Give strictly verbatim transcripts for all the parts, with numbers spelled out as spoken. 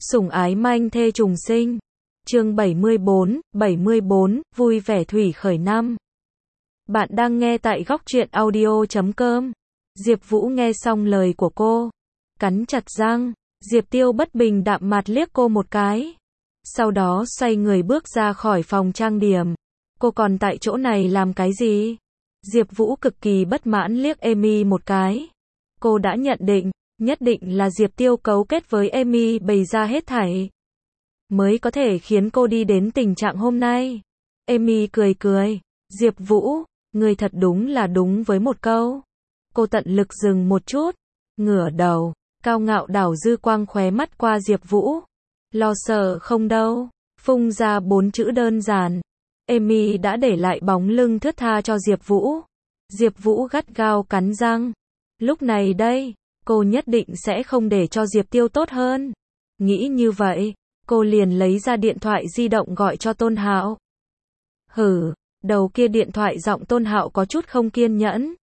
Sủng ái manh thê trùng sinh. Chương bảy mươi bốn, bảy mươi bốn, vui vẻ thủy khởi năm. Bạn đang nghe tại góc truyện audio chấm com. Diệp Vũ nghe xong lời của cô, cắn chặt răng. Diệp Tiêu bất bình đạm mạt liếc cô một cái, sau đó xoay người bước ra khỏi phòng trang điểm. Cô còn tại chỗ này làm cái gì? Diệp Vũ cực kỳ bất mãn liếc Amy một cái. Cô đã nhận định, nhất định là Diệp Tiêu cấu kết với Amy bày ra hết thảy, mới có thể khiến cô đi đến tình trạng hôm nay. Amy cười cười, Diệp Vũ, người thật đúng là đúng với một câu. Cô tận lực dừng một chút, ngửa đầu, cao ngạo đảo dư quang khóe mắt qua Diệp Vũ. Lo sợ không đâu, phun ra bốn chữ đơn giản. Amy đã để lại bóng lưng thướt tha cho Diệp Vũ. Diệp Vũ gắt gao cắn răng. Lúc này đây, cô nhất định sẽ không để cho Diệp Tiêu tốt hơn. Nghĩ như vậy, cô liền lấy ra điện thoại di động gọi cho Tôn Hạo. Hử, đầu kia điện thoại giọng Tôn Hạo có chút không kiên nhẫn.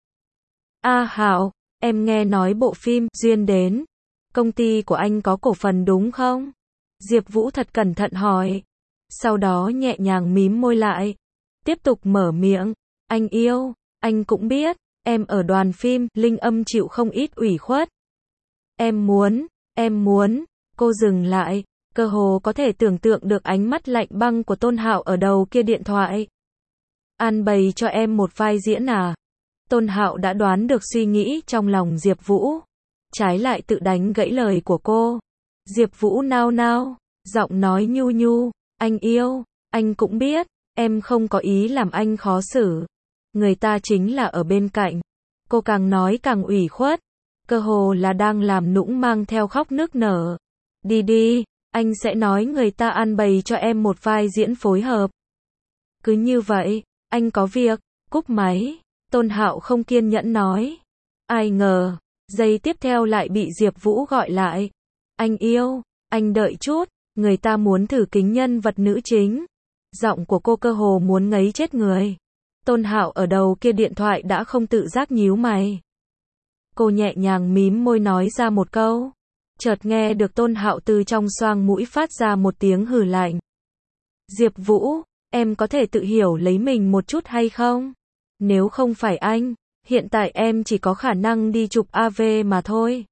A Hạo, em nghe nói bộ phim Duyên đến, công ty của anh có cổ phần đúng không? Diệp Vũ thật cẩn thận hỏi. Sau đó nhẹ nhàng mím môi lại, tiếp tục mở miệng. Anh yêu, anh cũng biết, em ở đoàn phim Linh Âm chịu không ít ủy khuất. Em muốn, em muốn, cô dừng lại, cơ hồ có thể tưởng tượng được ánh mắt lạnh băng của Tôn Hạo ở đầu kia điện thoại. An bày cho em một vai diễn à? Tôn Hạo đã đoán được suy nghĩ trong lòng Diệp Vũ, trái lại tự đánh gãy lời của cô. Diệp Vũ nao nao, giọng nói nhu nhu, anh yêu, anh cũng biết, em không có ý làm anh khó xử. Người ta chính là ở bên cạnh. Cô càng nói càng ủy khuất, cơ hồ là đang làm nũng mang theo khóc nức nở. Đi đi, anh sẽ nói người ta an bày cho em một vai diễn phối hợp. Cứ như vậy, anh có việc, cúp máy. Tôn Hạo không kiên nhẫn nói. Ai ngờ, giây tiếp theo lại bị Diệp Vũ gọi lại. Anh yêu, anh đợi chút, người ta muốn thử kính nhân vật nữ chính. Giọng của cô cơ hồ muốn ngấy chết người. Tôn Hạo ở đầu kia điện thoại đã không tự giác nhíu mày. Cô nhẹ nhàng mím môi nói ra một câu. Chợt nghe được Tôn Hạo từ trong xoang mũi phát ra một tiếng hừ lạnh. Diệp Vũ, em có thể tự hiểu lấy mình một chút hay không? Nếu không phải anh, hiện tại em chỉ có khả năng đi chụp a vê mà thôi.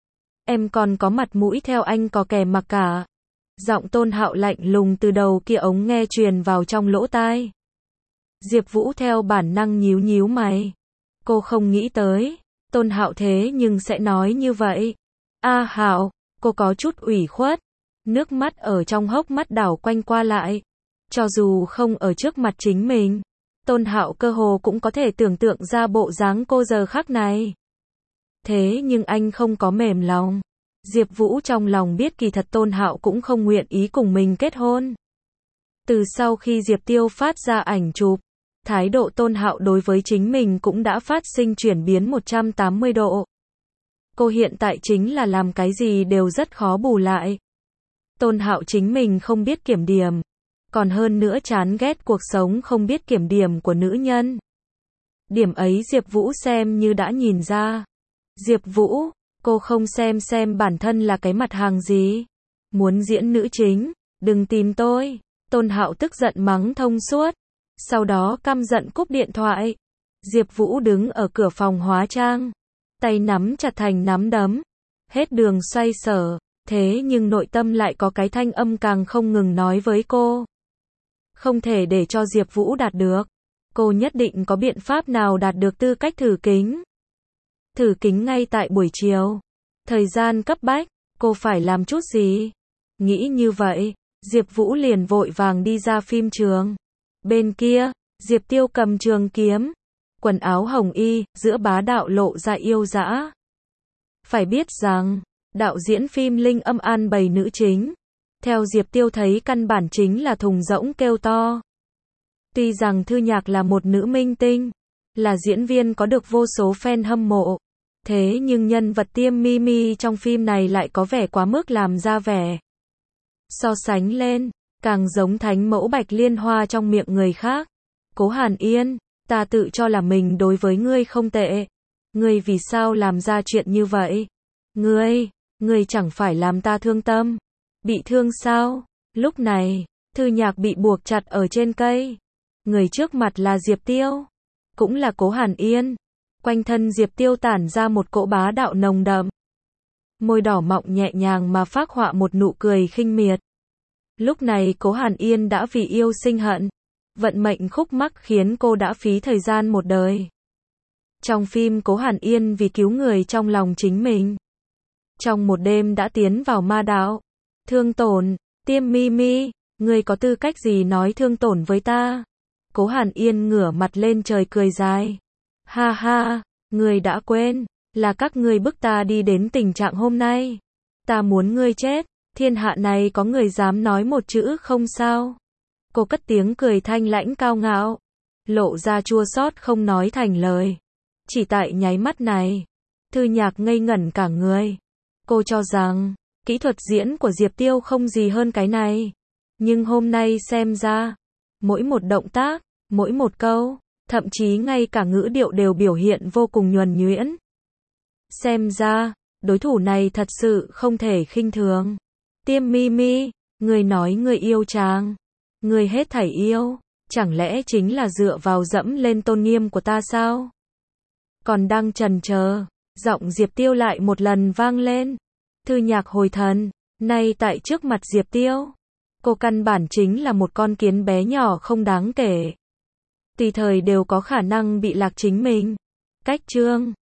Em còn có mặt mũi theo anh có kè mặc cả. Giọng Tôn Hạo lạnh lùng từ đầu kia ống nghe truyền vào trong lỗ tai. Diệp Vũ theo bản năng nhíu nhíu mày. Cô không nghĩ tới, Tôn Hạo thế nhưng sẽ nói như vậy. A Hạo, cô có chút ủy khuất. Nước mắt ở trong hốc mắt đảo quanh qua lại. Cho dù không ở trước mặt chính mình, Tôn Hạo cơ hồ cũng có thể tưởng tượng ra bộ dáng cô giờ khắc này. Thế nhưng anh không có mềm lòng. Diệp Vũ trong lòng biết kỳ thật Tôn Hạo cũng không nguyện ý cùng mình kết hôn. Từ sau khi Diệp Tiêu phát ra ảnh chụp, thái độ Tôn Hạo đối với chính mình cũng đã phát sinh chuyển biến một trăm tám mươi độ. Cô hiện tại chính là làm cái gì đều rất khó bù lại. Tôn Hạo chính mình không biết kiểm điểm, còn hơn nữa chán ghét cuộc sống không biết kiểm điểm của nữ nhân. Điểm ấy Diệp Vũ xem như đã nhìn ra. Diệp Vũ, cô không xem xem bản thân là cái mặt hàng gì. Muốn diễn nữ chính, đừng tìm tôi. Tôn Hạo tức giận mắng thông suốt, sau đó căm giận cúp điện thoại. Diệp Vũ đứng ở cửa phòng hóa trang, tay nắm chặt thành nắm đấm, hết đường xoay sở, thế nhưng nội tâm lại có cái thanh âm càng không ngừng nói với cô. Không thể để cho Diệp Vũ đạt được. Cô nhất định có biện pháp nào đạt được tư cách thử kính. Thử kính ngay tại buổi chiều. Thời gian cấp bách, cô phải làm chút gì? Nghĩ như vậy, Diệp Vũ liền vội vàng đi ra phim trường. Bên kia, Diệp Tiêu cầm trường kiếm, quần áo hồng y, giữa bá đạo lộ ra yêu dã. Phải biết rằng, đạo diễn phim Linh Âm an bày nữ chính, theo Diệp Tiêu thấy căn bản chính là thùng rỗng kêu to. Tuy rằng Thư Nhạc là một nữ minh tinh, là diễn viên có được vô số fan hâm mộ, thế nhưng nhân vật Tiêm Mimi trong phim này lại có vẻ quá mức làm ra vẻ. So sánh lên, càng giống thánh mẫu Bạch Liên Hoa trong miệng người khác. Cố Hàn Yên, ta tự cho là mình đối với ngươi không tệ. Ngươi vì sao làm ra chuyện như vậy? Ngươi, ngươi chẳng phải làm ta thương tâm. Bị thương sao? Lúc này, Thư Nhạc bị buộc chặt ở trên cây. Người trước mặt là Diệp Tiêu, cũng là Cố Hàn Yên. Quanh thân Diệp Tiêu tản ra một cỗ bá đạo nồng đậm. Môi đỏ mọng nhẹ nhàng mà phác họa một nụ cười khinh miệt. Lúc này Cố Hàn Yên đã vì yêu sinh hận. Vận mệnh khúc mắc khiến cô đã phí thời gian một đời. Trong phim Cố Hàn Yên vì cứu người trong lòng chính mình, trong một đêm đã tiến vào ma đạo. Thương Tổn, Tiêm Mi Mi, ngươi có tư cách gì nói thương tổn với ta? Cố Hàn Yên ngửa mặt lên trời cười dài. Ha ha, ngươi đã quên, là các ngươi bức ta đi đến tình trạng hôm nay. Ta muốn ngươi chết, thiên hạ này có người dám nói một chữ không sao? Cô cất tiếng cười thanh lãnh cao ngạo, lộ ra chua xót không nói thành lời. Chỉ tại nháy mắt này, Thư Nhạc ngây ngẩn cả người. Cô cho rằng, kỹ thuật diễn của Diệp Tiêu không gì hơn cái này. Nhưng hôm nay xem ra, mỗi một động tác, mỗi một câu, thậm chí ngay cả ngữ điệu đều biểu hiện vô cùng nhuần nhuyễn. Xem ra, đối thủ này thật sự không thể khinh thường. Tiêm Mi Mi, người nói người yêu chàng, người hết thảy yêu, chẳng lẽ chính là dựa vào dẫm lên tôn nghiêm của ta sao? Còn đang chần chờ, giọng Diệp Tiêu lại một lần vang lên. Thư Nhạc hồi thần, nay tại trước mặt Diệp Tiêu, cô căn bản chính là một con kiến bé nhỏ không đáng kể. Tùy thời đều có khả năng bị lạc chính mình. Cách chương